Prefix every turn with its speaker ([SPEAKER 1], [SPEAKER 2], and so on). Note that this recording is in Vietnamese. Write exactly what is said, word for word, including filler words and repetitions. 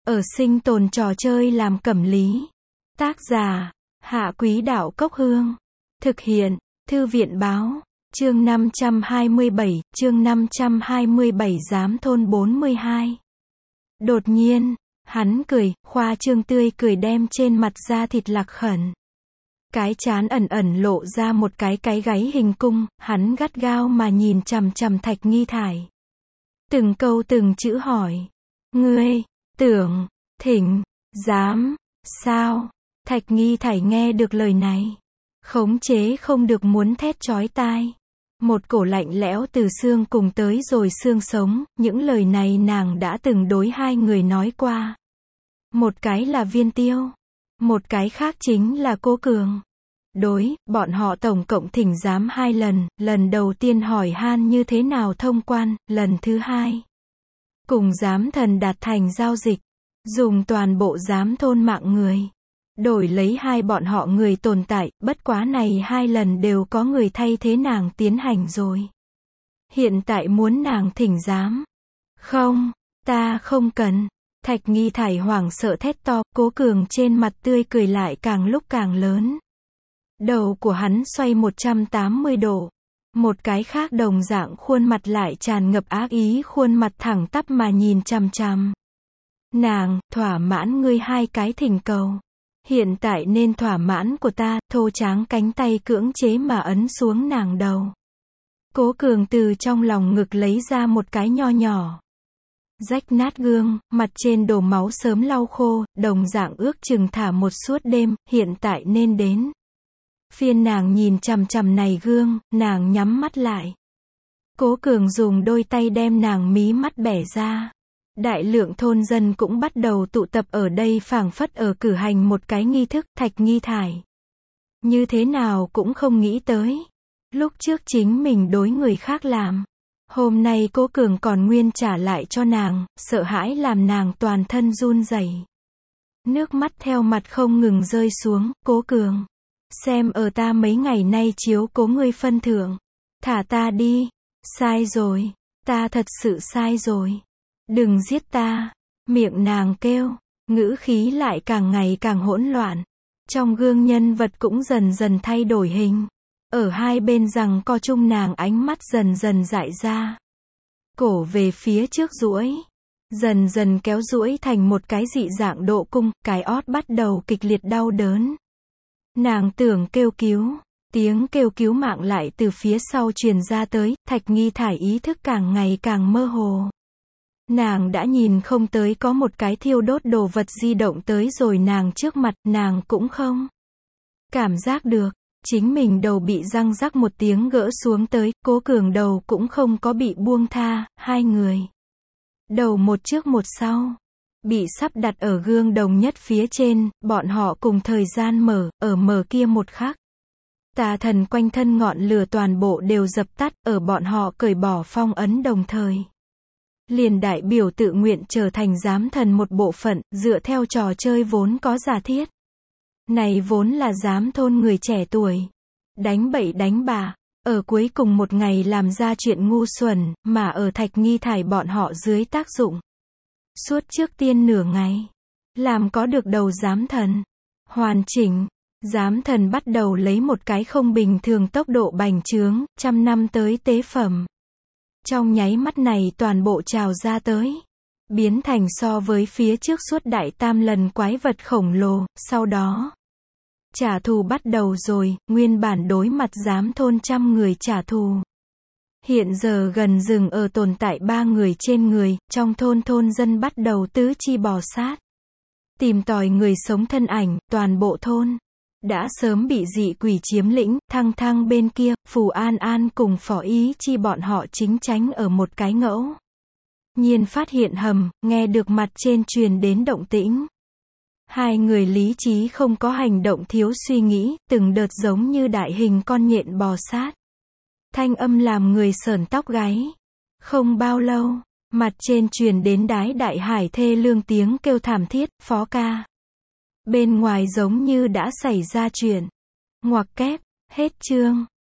[SPEAKER 1] ở sinh tồn trò chơi làm cẩm lý. Tác giả, Hạ Quý Đạo Cốc Hương. Thực hiện, Thư viện Báo. Chương năm trăm hai mươi bảy, chương năm trăm hai mươi bảy Giám thôn bốn mươi hai. Đột nhiên, hắn cười, khoa trương tươi cười đem trên mặt da thịt lạc khẩn. Cái trán ẩn ẩn lộ ra một cái cái gáy hình cung, hắn gắt gao mà nhìn chằm chằm Thạch Nghi Thải. Từng câu từng chữ hỏi. Ngươi, tưởng, thỉnh, dám, sao? Thạch Nghi Thải nghe được lời này. Khống chế không được muốn thét chói tai. Một cổ lạnh lẽo từ xương cùng tới rồi xương sống, những lời này nàng đã từng đối hai người nói qua. Một cái là Viên Tiêu, một cái khác chính là Cố Cường. Đối, bọn họ tổng cộng thỉnh giám hai lần, lần đầu tiên hỏi han như thế nào thông quan, lần thứ hai cùng giám thần đạt thành giao dịch, dùng toàn bộ giám thôn mạng người, đổi lấy hai bọn họ người tồn tại, bất quá này hai lần đều có người thay thế nàng tiến hành rồi. Hiện tại muốn nàng thỉnh giám. Không, ta không cần. Thạch Nghi Thải hoảng sợ thét to, Cố Cường trên mặt tươi cười lại càng lúc càng lớn. Đầu của hắn xoay một trăm tám mươi độ. Một cái khác đồng dạng khuôn mặt lại tràn ngập ác ý, khuôn mặt thẳng tắp mà nhìn chằm chằm. Nàng, thỏa mãn ngươi hai cái thỉnh cầu. Hiện tại nên thỏa mãn của ta, thô tráng cánh tay cưỡng chế mà ấn xuống nàng đầu. Cố Cường từ trong lòng ngực lấy ra một cái nho nhỏ. Rách nát gương, mặt trên đổ máu sớm lau khô, đồng dạng ước chừng thả một suốt đêm, hiện tại nên đến. Phiên nàng nhìn chằm chằm này gương, nàng nhắm mắt lại. Cố Cường dùng đôi tay đem nàng mí mắt bẻ ra. Đại lượng thôn dân cũng bắt đầu tụ tập ở đây, phảng phất ở cử hành một cái nghi thức. Thạch Nghi Thải như thế nào cũng không nghĩ tới. Lúc trước chính mình đối người khác làm. Hôm nay Cố Cường còn nguyên trả lại cho nàng, sợ hãi làm nàng toàn thân run rẩy. Nước mắt theo mặt không ngừng rơi xuống. Cố Cường, xem ở ta mấy ngày nay chiếu cố ngươi phân thượng, thả ta đi. Sai rồi, ta thật sự sai rồi. Đừng giết ta. Miệng nàng kêu, ngữ khí lại càng ngày càng hỗn loạn. Trong gương nhân vật cũng dần dần thay đổi hình. Ở hai bên giằng co chung, nàng ánh mắt dần dần dại ra. Cổ về phía trước duỗi, dần dần kéo duỗi thành một cái dị dạng độ cung, cái ót bắt đầu kịch liệt đau đớn. Nàng tưởng kêu cứu, tiếng kêu cứu mạng lại từ phía sau truyền ra tới. Thạch Nghi Thải ý thức càng ngày càng mơ hồ. Nàng đã nhìn không tới có một cái thiêu đốt đồ vật di động tới rồi nàng trước mặt, nàng cũng không cảm giác được. Chính mình đầu bị răng rắc một tiếng gỡ xuống tới, Cố Cường đầu cũng không có bị buông tha, hai người. Đầu một trước một sau. Bị sắp đặt ở gương đồng nhất phía trên, bọn họ cùng thời gian mở, ở mở kia một khắc. Tà thần quanh thân ngọn lửa toàn bộ đều dập tắt, ở bọn họ cởi bỏ phong ấn đồng thời. Liền đại biểu tự nguyện trở thành giám thần một bộ phận, dựa theo trò chơi vốn có giả thiết. Này vốn là giám thôn người trẻ tuổi. Đánh bậy đánh bạ, ở cuối cùng một ngày làm ra chuyện ngu xuẩn, mà ở Thạch Nghi Thải bọn họ dưới tác dụng. Suốt trước tiên nửa ngày, làm có được đầu giám thần. Hoàn chỉnh, giám thần bắt đầu lấy một cái không bình thường tốc độ bành trướng, trăm năm tới tế phẩm. Trong nháy mắt này toàn bộ trào ra tới. Biến thành so với phía trước suốt đại tam lần quái vật khổng lồ, sau đó. Trả thù bắt đầu rồi, nguyên bản đối mặt giám thôn trăm người trả thù. Hiện giờ gần dừng ở tồn tại ba người trên người, trong thôn thôn dân bắt đầu tứ chi bò sát. Tìm tòi người sống thân ảnh, toàn bộ thôn. Đã sớm bị dị quỷ chiếm lĩnh, Thăng Thăng bên kia, Phù An An cùng Phỏ Ý Chi bọn họ chính tránh ở một cái ngẫu nhiên phát hiện hầm, nghe được mặt trên truyền đến động tĩnh. Hai người lý trí không có hành động, thiếu suy nghĩ, từng đợt giống như đại hình con nhện bò sát. Thanh âm làm người sởn tóc gáy. Không bao lâu, mặt trên truyền đến đái đại hải thê lương tiếng kêu thảm thiết, Phó ca. Bên ngoài giống như đã xảy ra chuyện. Ngoặc kép, hết chương.